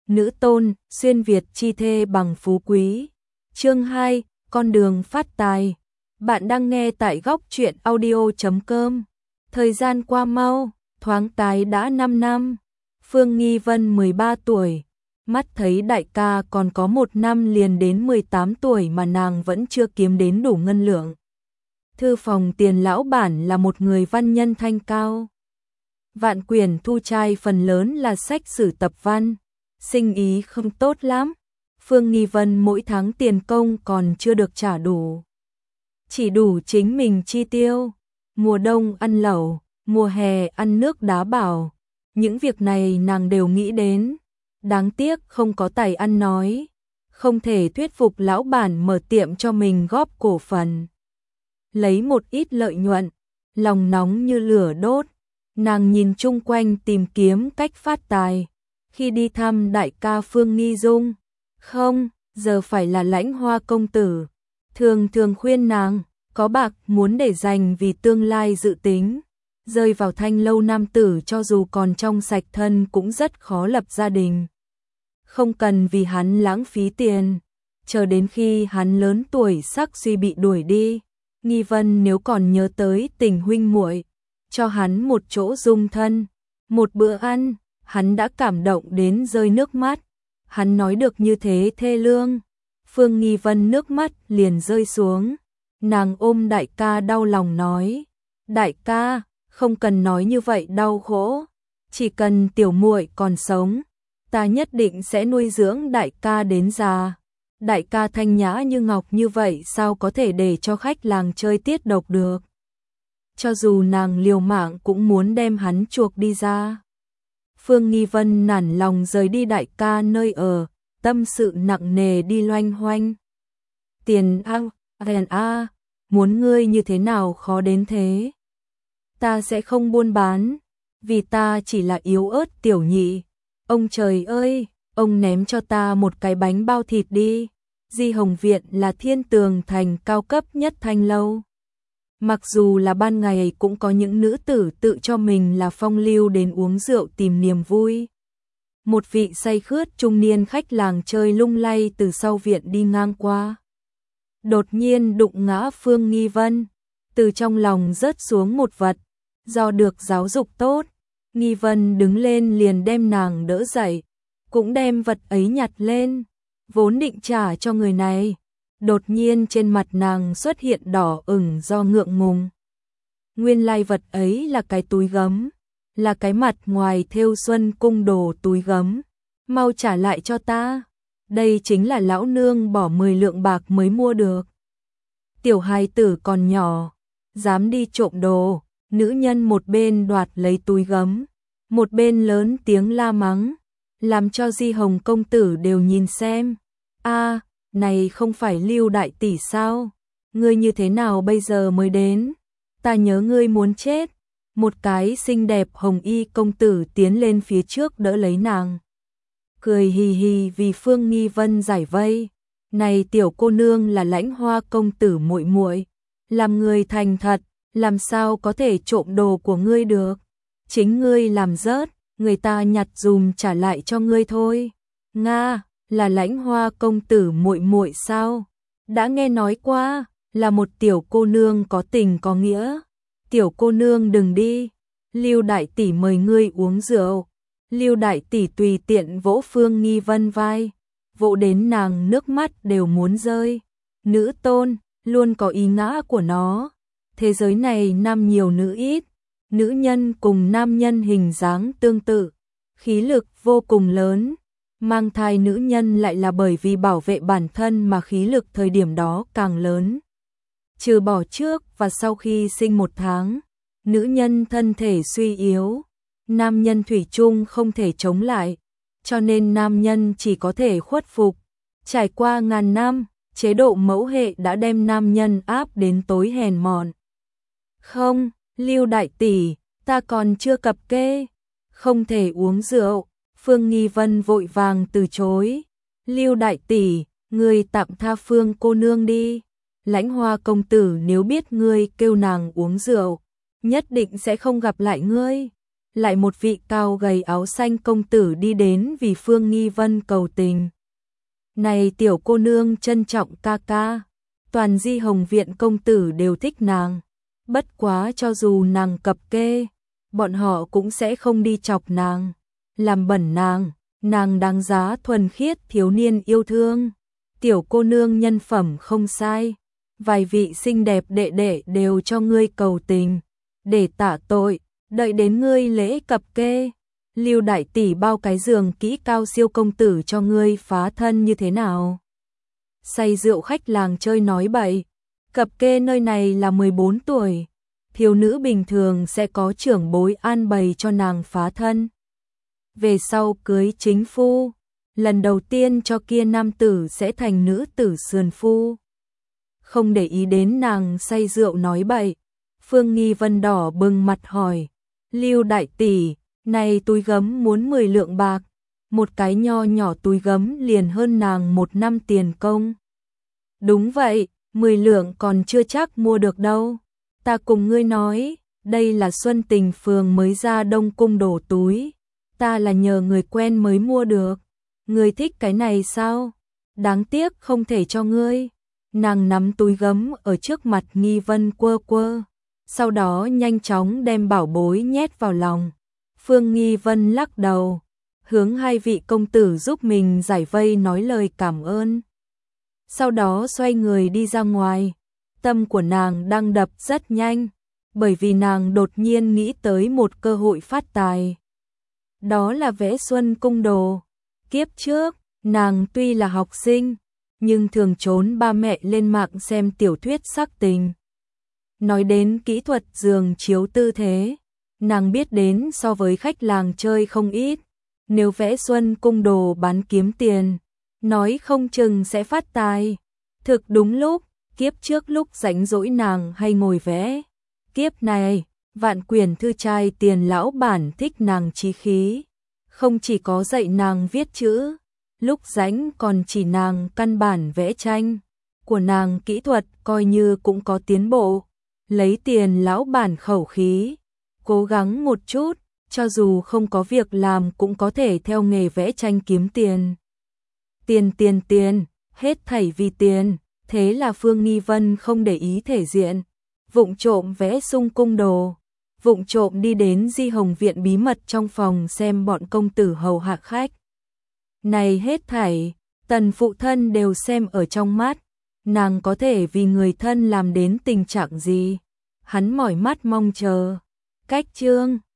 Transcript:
nữ tôn, xuyên Việt chi thê bằng phú quý. Chương 2, con đường phát tài. Bạn đang nghe tại góc truyện audio.com. Thời gian qua mau, thoáng cái đã 5 năm. Phương Nghi Vân 13 tuổi, mắt thấy đại ca còn có 1 năm liền đến 18 tuổi mà nàng vẫn chưa kiếm đến đủ ngân lượng. Thư phòng Tiền lão bản là một người văn nhân thanh cao. Vạn quyển thu trai phần lớn là sách sử tập văn, sinh ý không tốt lắm. Phương Nghi Vân mỗi tháng tiền công còn chưa được trả đủ, chỉ đủ chính mình chi tiêu. Mùa đông ăn lẩu, mùa hè ăn nước đá bảo, những việc này nàng đều nghĩ đến. Đáng tiếc không có tài ăn nói, không thể thuyết phục lão bản mở tiệm cho mình góp cổ phần, lấy một ít lợi nhuận. Lòng nóng như lửa đốt, nàng nhìn chung quanh tìm kiếm cách phát tài. Khi đi thăm đại ca Phương Nghi Dung, không, giờ phải là Lãnh Hoa công tử, thường thường khuyên nàng, có bạc muốn để dành vì tương lai dự tính. Rơi vào thanh lâu nam tử cho dù còn trong sạch thân cũng rất khó lập gia đình. Không cần vì hắn lãng phí tiền, chờ đến khi hắn lớn tuổi sắc suy bị đuổi đi. Nghi Vân nếu còn nhớ tới tình huynh muội, cho hắn một chỗ dung thân, một bữa ăn, hắn đã cảm động đến rơi nước mắt. Hắn nói được như thế thê lương, Phương Nghi Vân nước mắt liền rơi xuống. Nàng ôm đại ca đau lòng nói, đại ca, không cần nói như vậy đau khổ, chỉ cần tiểu muội còn sống, ta nhất định sẽ nuôi dưỡng đại ca đến già. Đại ca thanh nhã như ngọc như vậy sao có thể để cho khách làng chơi tiết độc được. Cho dù nàng liều mạng cũng muốn đem hắn chuộc đi ra. Phương Nghi Vân nản lòng rời đi đại ca nơi ở, tâm sự nặng nề đi loanh hoanh. Tiền a, muốn ngươi như thế nào khó đến thế. Ta sẽ không buôn bán, vì ta chỉ là yếu ớt tiểu nhị. Ông trời ơi, ông ném cho ta một cái bánh bao thịt đi. Di Hồng Viện là thiên tường thành cao cấp nhất Thanh lâu. Mặc dù là ban ngày cũng có những nữ tử tự cho mình là phong lưu đến uống rượu tìm niềm vui. Một vị say khướt trung niên khách làng chơi lung lay từ sau viện đi ngang qua, đột nhiên đụng ngã Phương Nghi Vân, từ trong lòng rớt xuống một vật. Do được giáo dục tốt, Nghi Vân đứng lên liền đem nàng đỡ dậy, cũng đem vật ấy nhặt lên, vốn định trả cho người này. Đột nhiên trên mặt nàng xuất hiện đỏ ửng do ngượng ngùng. Nguyên lai vật ấy là cái túi gấm, là cái mặt ngoài thêu xuân cung đồ túi gấm. Mau trả lại cho ta, đây chính là lão nương bỏ 10 lượng bạc mới mua được. Tiểu hài tử còn nhỏ, dám đi trộm đồ. Nữ nhân một bên đoạt lấy túi gấm, một bên lớn tiếng la mắng, làm cho Di Hồng công tử đều nhìn xem. A, này không phải Lưu đại tỷ sao? Ngươi như thế nào bây giờ mới đến? Ta nhớ ngươi muốn chết. Một cái xinh đẹp hồng y công tử tiến lên phía trước đỡ lấy nàng, cười hì hì vì Phương Nghi Vân giải vây. Này tiểu cô nương là Lãnh Hoa công tử muội muội, làm người thành thật, làm sao có thể trộm đồ của ngươi được? Chính ngươi làm rớt, người ta nhặt dùm trả lại cho ngươi thôi. Nga, là Lãnh Hoa công tử muội muội sao? Đã nghe nói qua, là một tiểu cô nương có tình có nghĩa. Tiểu cô nương đừng đi, Lưu đại tỷ mời ngươi uống rượu. Lưu đại tỷ tùy tiện vỗ Phương Nghi Vân vai, vỗ đến nàng nước mắt đều muốn rơi. Nữ tôn luôn có ý ngã của nó. Thế giới này nam nhiều nữ ít, nữ nhân cùng nam nhân hình dáng tương tự, khí lực vô cùng lớn. Mang thai nữ nhân lại là bởi vì bảo vệ bản thân mà khí lực thời điểm đó càng lớn. Trừ bỏ trước và sau khi sinh 1 tháng, nữ nhân thân thể suy yếu, nam nhân thủy chung không thể chống lại, cho nên nam nhân chỉ có thể khuất phục. Trải qua ngàn năm, chế độ mẫu hệ đã đem nam nhân áp đến tối hèn mọn. Không, Lưu đại tỷ, ta còn chưa cập kê, không thể uống rượu. Phương Nghi Vân vội vàng từ chối. Lưu đại tỷ, ngươi tạm tha Phương cô nương đi. Lãnh Hoa công tử nếu biết ngươi kêu nàng uống rượu, nhất định sẽ không gặp lại ngươi. lại một vị cao gầy áo xanh công tử đi đến vì Phương Nghi Vân cầu tình. Này tiểu cô nương trân trọng ca ca, toàn Di Hồng viện công tử đều thích nàng, bất quá cho dù nàng cập kê, bọn họ cũng sẽ không đi chọc nàng, làm bẩn nàng đáng giá thuần khiết thiếu niên yêu thương. Tiểu cô nương nhân phẩm không sai, vài vị xinh đẹp đệ đệ đều cho ngươi cầu tình, để tạ tội, đợi đến ngươi lễ cập kê, Lưu đại tỷ bao cái giường kỹ cao siêu công tử cho ngươi phá thân như thế nào? Say rượu khách làng chơi nói bậy, cập kê nơi này là 14 tuổi, thiếu nữ bình thường sẽ có trưởng bối an bày cho nàng phá thân. Về sau cưới chính phu, lần đầu tiên cho kia nam tử sẽ thành nữ tử sườn phu. Không để ý đến nàng say rượu nói bậy, Phương Nghi Vân đỏ bừng mặt hỏi, Lưu đại tỷ, này túi gấm muốn 10 lượng bạc, một cái nho nhỏ túi gấm liền hơn nàng 1 năm tiền công. Đúng vậy, 10 lượng còn chưa chắc mua được đâu. Ta cùng ngươi nói, đây là Xuân Tình phường mới ra Đông Cung đổ túi, ta là nhờ người quen mới mua được. Ngươi thích cái này sao? Đáng tiếc không thể cho ngươi. Nàng nắm túi gấm ở trước mặt Nghi Vân quơ quơ, sau đó nhanh chóng đem bảo bối nhét vào lòng. Phương Nghi Vân lắc đầu, hướng hai vị công tử giúp mình giải vây nói lời cảm ơn. Sau đó xoay người đi ra ngoài, tâm của nàng đang đập rất nhanh, bởi vì nàng đột nhiên nghĩ tới một cơ hội phát tài. Đó là vẽ Xuân Cung đồ. Kiếp trước, nàng tuy là học sinh, nhưng thường trốn ba mẹ lên mạng xem tiểu thuyết sắc tình. Nói đến kỹ thuật giường chiếu tư thế, nàng biết đến so với khách làng chơi không ít. Nếu vẽ Xuân Cung đồ bán kiếm tiền, nói không chừng sẽ phát tài. Thực đúng lúc, kiếp trước lúc rảnh rỗi nàng hay ngồi vẽ. Kiếp này, Vạn Quyển thư trai tiền lão bản thích nàng chí khí, không chỉ có dạy nàng viết chữ, lúc rảnh còn chỉ nàng căn bản vẽ tranh. Của nàng kỹ thuật coi như cũng có tiến bộ, lấy tiền lão bản khẩu khí, cố gắng một chút, cho dù không có việc làm cũng có thể theo nghề vẽ tranh kiếm tiền. Tiền, hết thảy vì tiền, thế là Phương Nghi Vân không để ý thể diện, vụng trộm vẽ Xung Cung đồ, vụng trộm đi đến Di Hồng viện bí mật trong phòng xem bọn công tử hầu hạ khách. Này hết thảy, tần phụ thân đều xem ở trong mắt, nàng có thể vì người thân làm đến tình trạng gì? Hắn mỏi mắt mong chờ. Cách chương